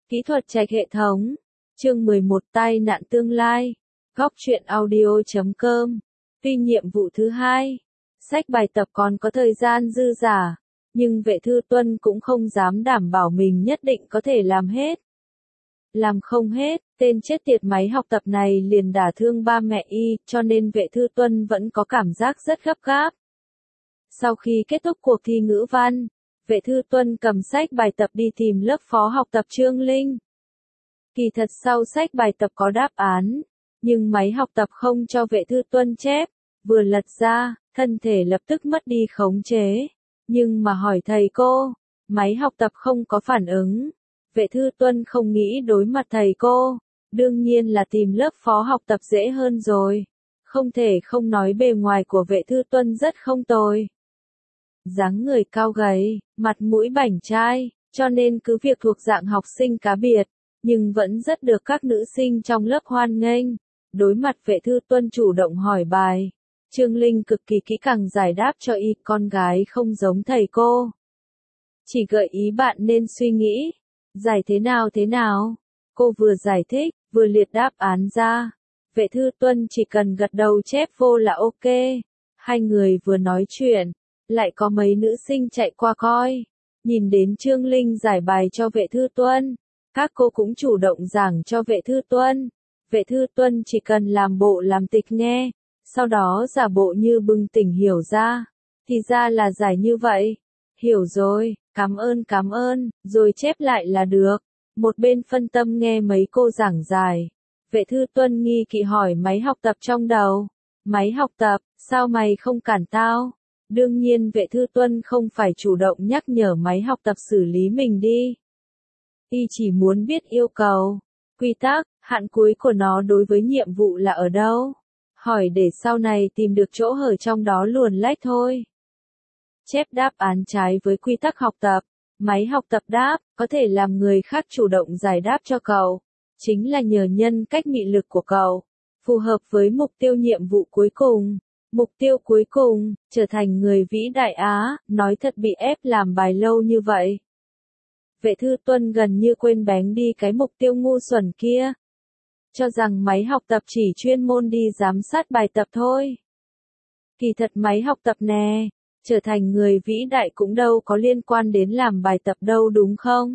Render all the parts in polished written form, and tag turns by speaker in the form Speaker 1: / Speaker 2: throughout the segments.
Speaker 1: Kỹ thuật trạch hệ thống. Chương 11 tai nạn tương lai. Góc truyện audio.com. Tuy nhiệm vụ thứ hai, sách bài tập còn có thời gian dư dả, nhưng Vệ Thư Tuân cũng không dám đảm bảo mình nhất định có thể làm hết. Làm không hết, tên chết tiệt máy học tập này liền đả thương ba mẹ y, cho nên Vệ Thư Tuân vẫn có cảm giác rất gấp gáp. Sau khi kết thúc cuộc thi ngữ văn, Vệ Thư Tuân cầm sách bài tập đi tìm lớp phó học tập Trương Linh. Kỳ thật sau sách bài tập có đáp án, nhưng máy học tập không cho Vệ Thư Tuân chép, vừa lật ra, thân thể lập tức mất đi khống chế. Nhưng mà hỏi thầy cô, máy học tập không có phản ứng. Vệ Thư Tuân không nghĩ đối mặt thầy cô, đương nhiên là tìm lớp phó học tập dễ hơn rồi. Không thể không nói bề ngoài của Vệ Thư Tuân rất không tồi. Dáng người cao gầy, mặt mũi bảnh trai, cho nên cứ việc thuộc dạng học sinh cá biệt, nhưng vẫn rất được các nữ sinh trong lớp hoan nghênh. Đối mặt Vệ Thư Tuân chủ động hỏi bài, Trương Linh cực kỳ kỹ càng giải đáp cho y, con gái không giống thầy cô. Chỉ gợi ý bạn nên suy nghĩ, giải thế nào. Cô vừa giải thích, vừa liệt đáp án ra. Vệ Thư Tuân chỉ cần gật đầu chép vô là ok. Hai người vừa nói chuyện, lại có mấy nữ sinh chạy qua coi. Nhìn đến Trương Linh giải bài cho Vệ Thư Tuân, các cô cũng chủ động giảng cho Vệ Thư Tuân. Vệ Thư Tuân chỉ cần làm bộ làm tịch nghe, sau đó giả bộ như bừng tỉnh hiểu ra. Thì ra là giải như vậy. Hiểu rồi, cảm ơn, rồi chép lại là được. Một bên phân tâm nghe mấy cô giảng giải. Vệ Thư Tuân nghi kỵ hỏi máy học tập trong đầu. Máy học tập, sao mày không cản tao? Đương nhiên Vệ Thư Tuân không phải chủ động nhắc nhở máy học tập xử lý mình đi. Y chỉ muốn biết yêu cầu, quy tắc, hạn cuối của nó đối với nhiệm vụ là ở đâu. Hỏi để sau này tìm được chỗ hở trong đó luồn lách thôi. Chép đáp án trái với quy tắc học tập. Máy học tập đáp, có thể làm người khác chủ động giải đáp cho cậu. Chính là nhờ nhân cách mị lực của cậu. Phù hợp với mục tiêu nhiệm vụ cuối cùng. Mục tiêu cuối cùng, trở thành người vĩ đại Á, nói thật bị ép làm bài lâu như vậy. Vệ Thư Tuân gần như quên bén đi cái mục tiêu ngu xuẩn kia. Cho rằng máy học tập chỉ chuyên môn đi giám sát bài tập thôi. Kỳ thật máy học tập nè, trở thành người vĩ đại cũng đâu có liên quan đến làm bài tập đâu đúng không?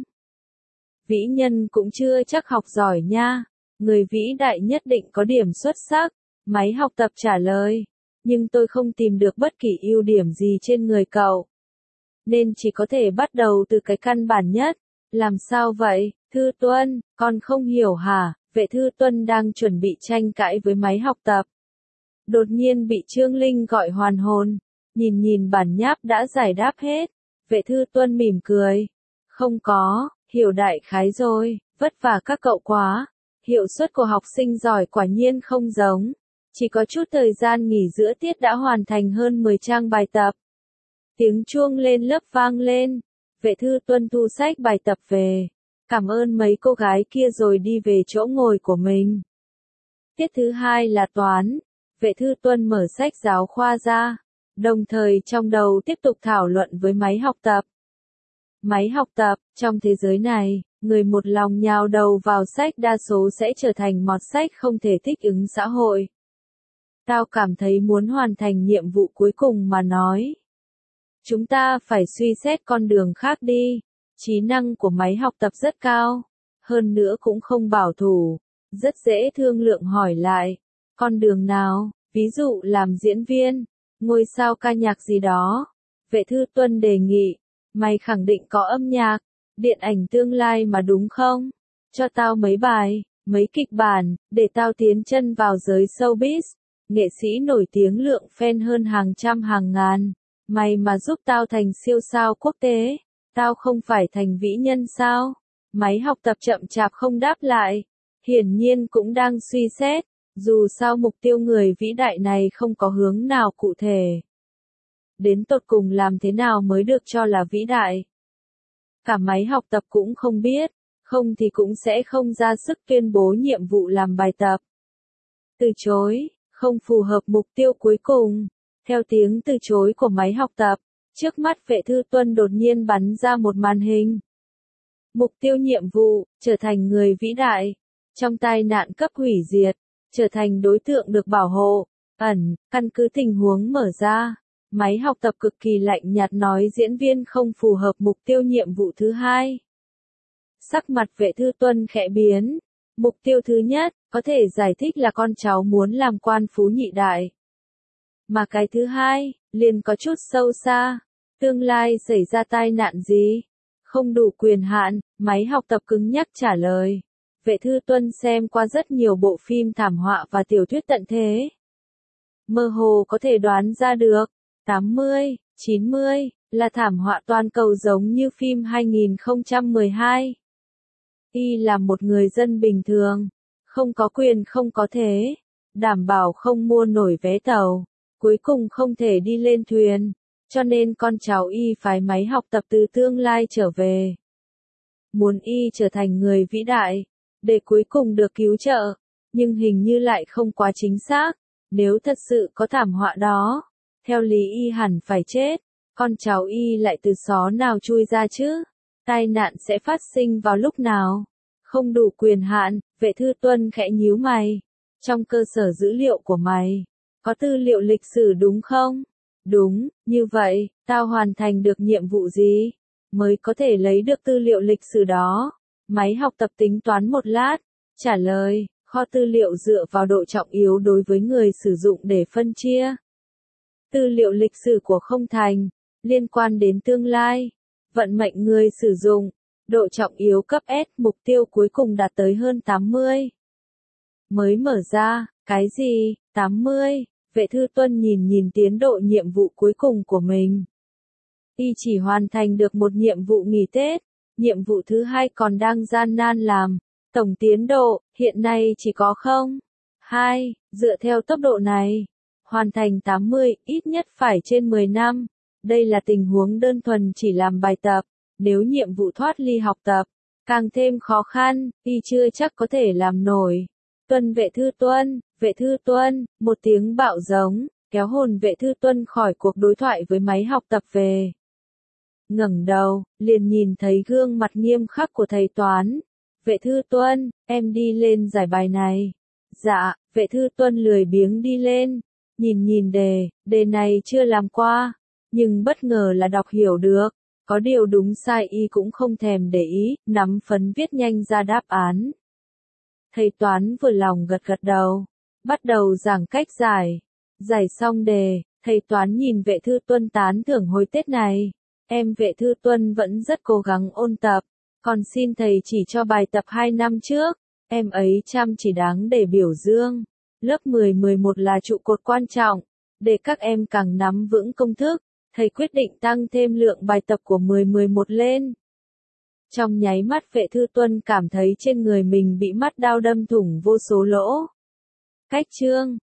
Speaker 1: Vĩ nhân cũng chưa chắc học giỏi nha, người vĩ đại nhất định có điểm xuất sắc. Máy học tập trả lời, nhưng tôi không tìm được bất kỳ ưu điểm gì trên người cậu. Nên chỉ có thể bắt đầu từ cái căn bản nhất. Làm sao vậy, Thư Tuân, con không hiểu hả? Vệ Thư Tuân đang chuẩn bị tranh cãi với máy học tập. Đột nhiên bị Trương Linh gọi hoàn hồn. Nhìn bản nháp đã giải đáp hết. Vệ Thư Tuân mỉm cười. Không có, hiểu đại khái rồi, vất vả các cậu quá. Hiệu suất của học sinh giỏi quả nhiên không giống. Chỉ có chút thời gian nghỉ giữa tiết đã hoàn thành hơn 10 trang bài tập. Tiếng chuông lên lớp vang lên. Vệ Thư Tuân thu sách bài tập về. Cảm ơn mấy cô gái kia rồi đi về chỗ ngồi của mình. Tiết thứ hai là toán. Vệ Thư Tuân mở sách giáo khoa ra. Đồng thời trong đầu tiếp tục thảo luận với máy học tập. Máy học tập, trong thế giới này, người một lòng nhào đầu vào sách đa số sẽ trở thành mọt sách không thể thích ứng xã hội. Tao cảm thấy muốn hoàn thành nhiệm vụ cuối cùng mà nói. Chúng ta phải suy xét con đường khác đi. Trí năng của máy học tập rất cao. Hơn nữa cũng không bảo thủ. Rất dễ thương lượng hỏi lại. Con đường nào, ví dụ làm diễn viên, ngôi sao ca nhạc gì đó. Vệ Thư Tuân đề nghị. Mày khẳng định có âm nhạc, điện ảnh tương lai mà đúng không? Cho tao mấy bài, mấy kịch bản, để tao tiến chân vào giới showbiz. Nghệ sĩ nổi tiếng lượng fan hơn hàng trăm hàng ngàn. Mày mà giúp tao thành siêu sao quốc tế, tao không phải thành vĩ nhân sao? Máy học tập chậm chạp không đáp lại. Hiển nhiên cũng đang suy xét, dù sao mục tiêu người vĩ đại này không có hướng nào cụ thể. Đến tột cùng làm thế nào mới được cho là vĩ đại? Cả máy học tập cũng không biết, không thì cũng sẽ không ra sức tuyên bố nhiệm vụ làm bài tập. Từ chối, không phù hợp mục tiêu cuối cùng. Theo tiếng từ chối của máy học tập, trước mắt Vệ Thư Tuân đột nhiên bắn ra một màn hình. Mục tiêu nhiệm vụ, trở thành người vĩ đại. Trong tai nạn cấp hủy diệt, trở thành đối tượng được bảo hộ. Căn cứ tình huống mở ra. Máy học tập cực kỳ lạnh nhạt nói diễn viên không phù hợp mục tiêu nhiệm vụ thứ hai. Sắc mặt Vệ Thư Tuân khẽ biến. Mục tiêu thứ nhất, có thể giải thích là con cháu muốn làm quan phú nhị đại. Mà cái thứ hai, liền có chút sâu xa. Tương lai xảy ra tai nạn gì? Không đủ quyền hạn, máy học tập cứng nhắc trả lời. Vệ Thư Tuân xem qua rất nhiều bộ phim thảm họa và tiểu thuyết tận thế. Mơ hồ có thể đoán ra được, 80, 90, là thảm họa toàn cầu giống như phim 2012. Y là một người dân bình thường, không có quyền không có thế, đảm bảo không mua nổi vé tàu, cuối cùng không thể đi lên thuyền, cho nên con cháu Y phái máy học tập từ tương lai trở về. Muốn Y trở thành người vĩ đại, để cuối cùng được cứu trợ, nhưng hình như lại không quá chính xác, nếu thật sự có thảm họa đó, theo lý Y hẳn phải chết, con cháu Y lại từ xó nào chui ra chứ? Tai nạn sẽ phát sinh vào lúc nào? Không đủ quyền hạn, Vệ Thư Tuân khẽ nhíu mày. Trong cơ sở dữ liệu của mày, có tư liệu lịch sử đúng không? Đúng, như vậy, tao hoàn thành được nhiệm vụ gì? Mới có thể lấy được tư liệu lịch sử đó. Máy học tập tính toán một lát, trả lời, kho tư liệu dựa vào độ trọng yếu đối với người sử dụng để phân chia. Tư liệu lịch sử của không thành, liên quan đến tương lai, vận mệnh người sử dụng, độ trọng yếu cấp S, mục tiêu cuối cùng đạt tới hơn 80. Mới mở ra, cái gì, 80, Vệ Thư Tuân nhìn tiến độ nhiệm vụ cuối cùng của mình. Y chỉ hoàn thành được một nhiệm vụ nghỉ Tết, nhiệm vụ thứ hai còn đang gian nan làm, tổng tiến độ, hiện nay chỉ có 2, dựa theo tốc độ này. Hoàn thành 80, ít nhất phải trên 10 năm. Đây là tình huống đơn thuần chỉ làm bài tập. Nếu nhiệm vụ thoát ly học tập, càng thêm khó khăn, Y chưa chắc có thể làm nổi. Vệ Thư Tuân, một tiếng bạo giống, kéo hồn Vệ Thư Tuân khỏi cuộc đối thoại với máy học tập về. Ngẩng đầu, liền nhìn thấy gương mặt nghiêm khắc của thầy toán. Vệ Thư Tuân, em đi lên giải bài này. Dạ, Vệ Thư Tuân lười biếng đi lên. Nhìn đề này chưa làm qua, nhưng bất ngờ là đọc hiểu được. Có điều đúng sai Y cũng không thèm để ý, nắm phấn viết nhanh ra đáp án. Thầy toán vừa lòng gật đầu, bắt đầu giảng cách giải. Giải xong đề, thầy toán nhìn Vệ Thư Tuân tán thưởng hồi Tết này. Em Vệ Thư Tuân vẫn rất cố gắng ôn tập, còn xin thầy chỉ cho bài tập 2 năm trước. Em ấy chăm chỉ đáng để biểu dương. Lớp 10-11 là trụ cột quan trọng, để các em càng nắm vững công thức. Thầy quyết định tăng thêm lượng bài tập của 10-11 lên. Trong nháy mắt Vệ Thư Tuân cảm thấy trên người mình bị mắt đao đâm thủng vô số lỗ. Cách chương